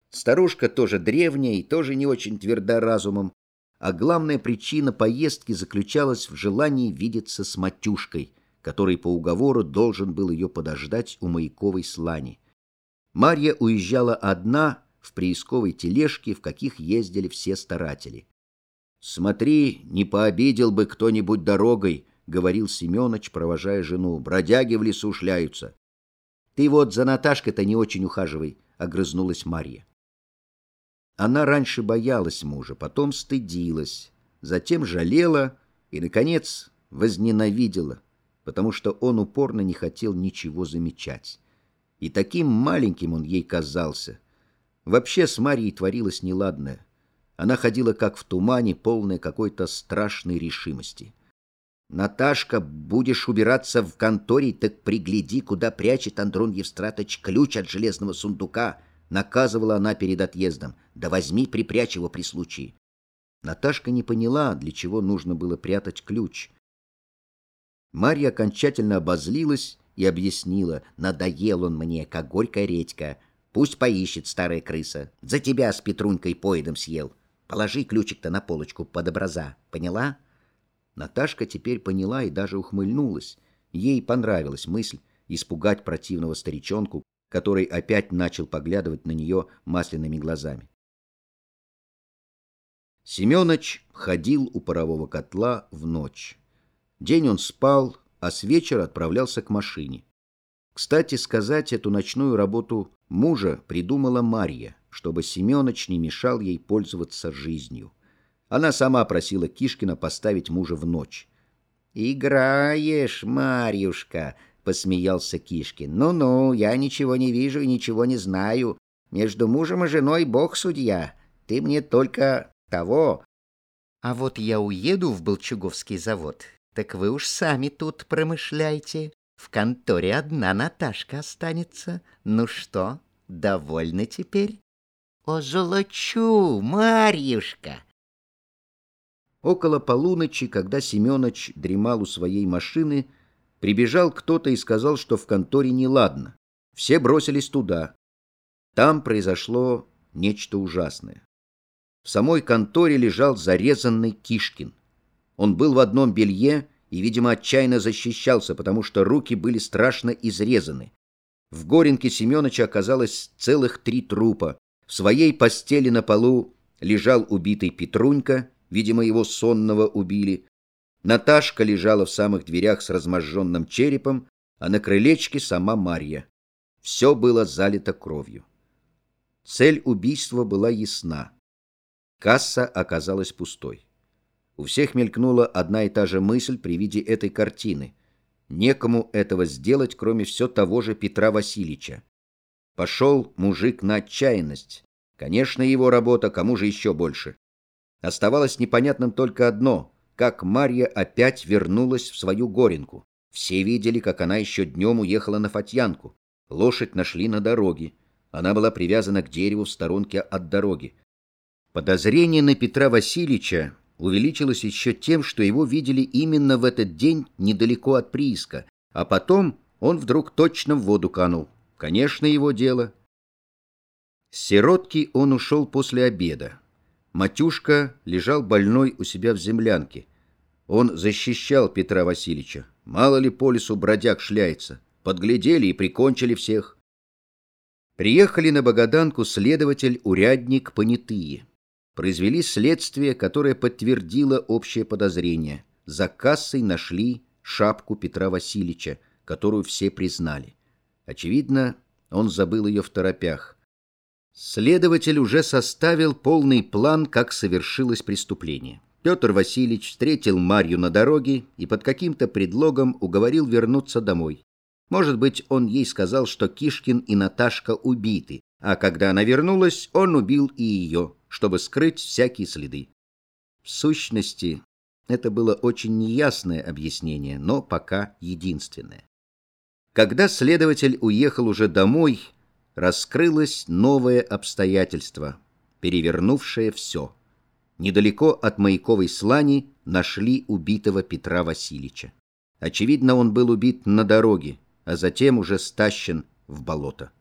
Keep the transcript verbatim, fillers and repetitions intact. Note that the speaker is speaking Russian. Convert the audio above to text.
Старушка тоже древняя и тоже не очень тверда разумом, а главная причина поездки заключалась в желании видеться с Матюшкой, который по уговору должен был ее подождать у Маяковой слани. Марья уезжала одна в приисковой тележке, в каких ездили все старатели. «Смотри, не пообидел бы кто-нибудь дорогой», — говорил Семеныч, провожая жену. «Бродяги в лесу шляются». «Ты вот за Наташкой-то не очень ухаживай», — огрызнулась Марья. Она раньше боялась мужа, потом стыдилась, затем жалела и, наконец, возненавидела, потому что он упорно не хотел ничего замечать. И таким маленьким он ей казался. Вообще с Марьей творилось неладное. Она ходила как в тумане, полная какой-то страшной решимости. «Наташка, будешь убираться в конторе, так пригляди, куда прячет Андрон Евстратыч ключ от железного сундука», — наказывала она перед отъездом. «Да возьми, припрячь его при случае». Наташка не поняла, для чего нужно было прятать ключ. Марья окончательно обозлилась и объяснила: «Надоел он мне, как горькая редька. Пусть поищет, старая крыса. За тебя с Петрунькой поедом съел. Положи ключик-то на полочку под образа. Поняла?» Наташка теперь поняла и даже ухмыльнулась. Ей понравилась мысль испугать противного старичонку, который опять начал поглядывать на нее масляными глазами. Семеныч ходил у парового котла в ночь. День он спал, а с вечера отправлялся к машине. Кстати сказать, эту ночную работу мужа придумала Марья, чтобы Семеныч не мешал ей пользоваться жизнью. Она сама просила Кишкина поставить мужа в ночь. «Играешь, Марьюшка!» — посмеялся Кишкин. «Ну-ну, я ничего не вижу и ничего не знаю. Между мужем и женой Бог судья. Ты мне только того». «А вот я уеду в Болчуговский завод, так вы уж сами тут промышляйте. В конторе одна Наташка останется. Ну что, довольны теперь?» «Озолочу, Марьюшка!» Около полуночи, когда Семеныч дремал у своей машины, прибежал кто-то и сказал, что в конторе неладно. Все бросились туда. Там произошло нечто ужасное. В самой конторе лежал зарезанный Кишкин. Он был в одном белье и, видимо, отчаянно защищался, потому что руки были страшно изрезаны. В Горенке Семеныча оказалось целых три трупа. В своей постели на полу лежал убитый Петрунька, видимо, его сонного убили. Наташка лежала в самых дверях с разможженным черепом, а на крылечке сама Марья. Все было залито кровью. Цель убийства была ясна. Касса оказалась пустой. У всех мелькнула одна и та же мысль при виде этой картины. Некому этого сделать, кроме все того же Петра Васильевича. Пошел мужик на отчаянность. Конечно, его работа, кому же еще больше. Оставалось непонятным только одно: как Марья опять вернулась в свою Горенку. Все видели, как она еще днем уехала на Фатьянку. Лошадь нашли на дороге. Она была привязана к дереву в сторонке от дороги. Подозрение на Петра Васильевича увеличилось еще тем, что его видели именно в этот день недалеко от прииска, а потом он вдруг точно в воду канул. Конечно, его дело. С сиротки он ушел после обеда. Матюшка лежал больной у себя в землянке. Он защищал Петра Васильевича. Мало ли по лесу бродяг шляется. Подглядели и прикончили всех. Приехали на Богаданку следователь, урядник, понятые. Произвели следствие, которое подтвердило общее подозрение. За кассой нашли шапку Петра Васильевича, которую все признали. Очевидно, он забыл ее в торопях. Следователь уже составил полный план, как совершилось преступление. Петр Васильевич встретил Марью на дороге и под каким-то предлогом уговорил вернуться домой. Может быть, он ей сказал, что Кишкин и Наташка убиты, а когда она вернулась, он убил и ее, чтобы скрыть всякие следы. В сущности, это было очень неясное объяснение, но пока единственное. Когда следователь уехал уже домой, раскрылось новое обстоятельство, перевернувшее все. Недалеко от Маяковой слани нашли убитого Петра Васильевича. Очевидно, он был убит на дороге, а затем уже стащен в болото.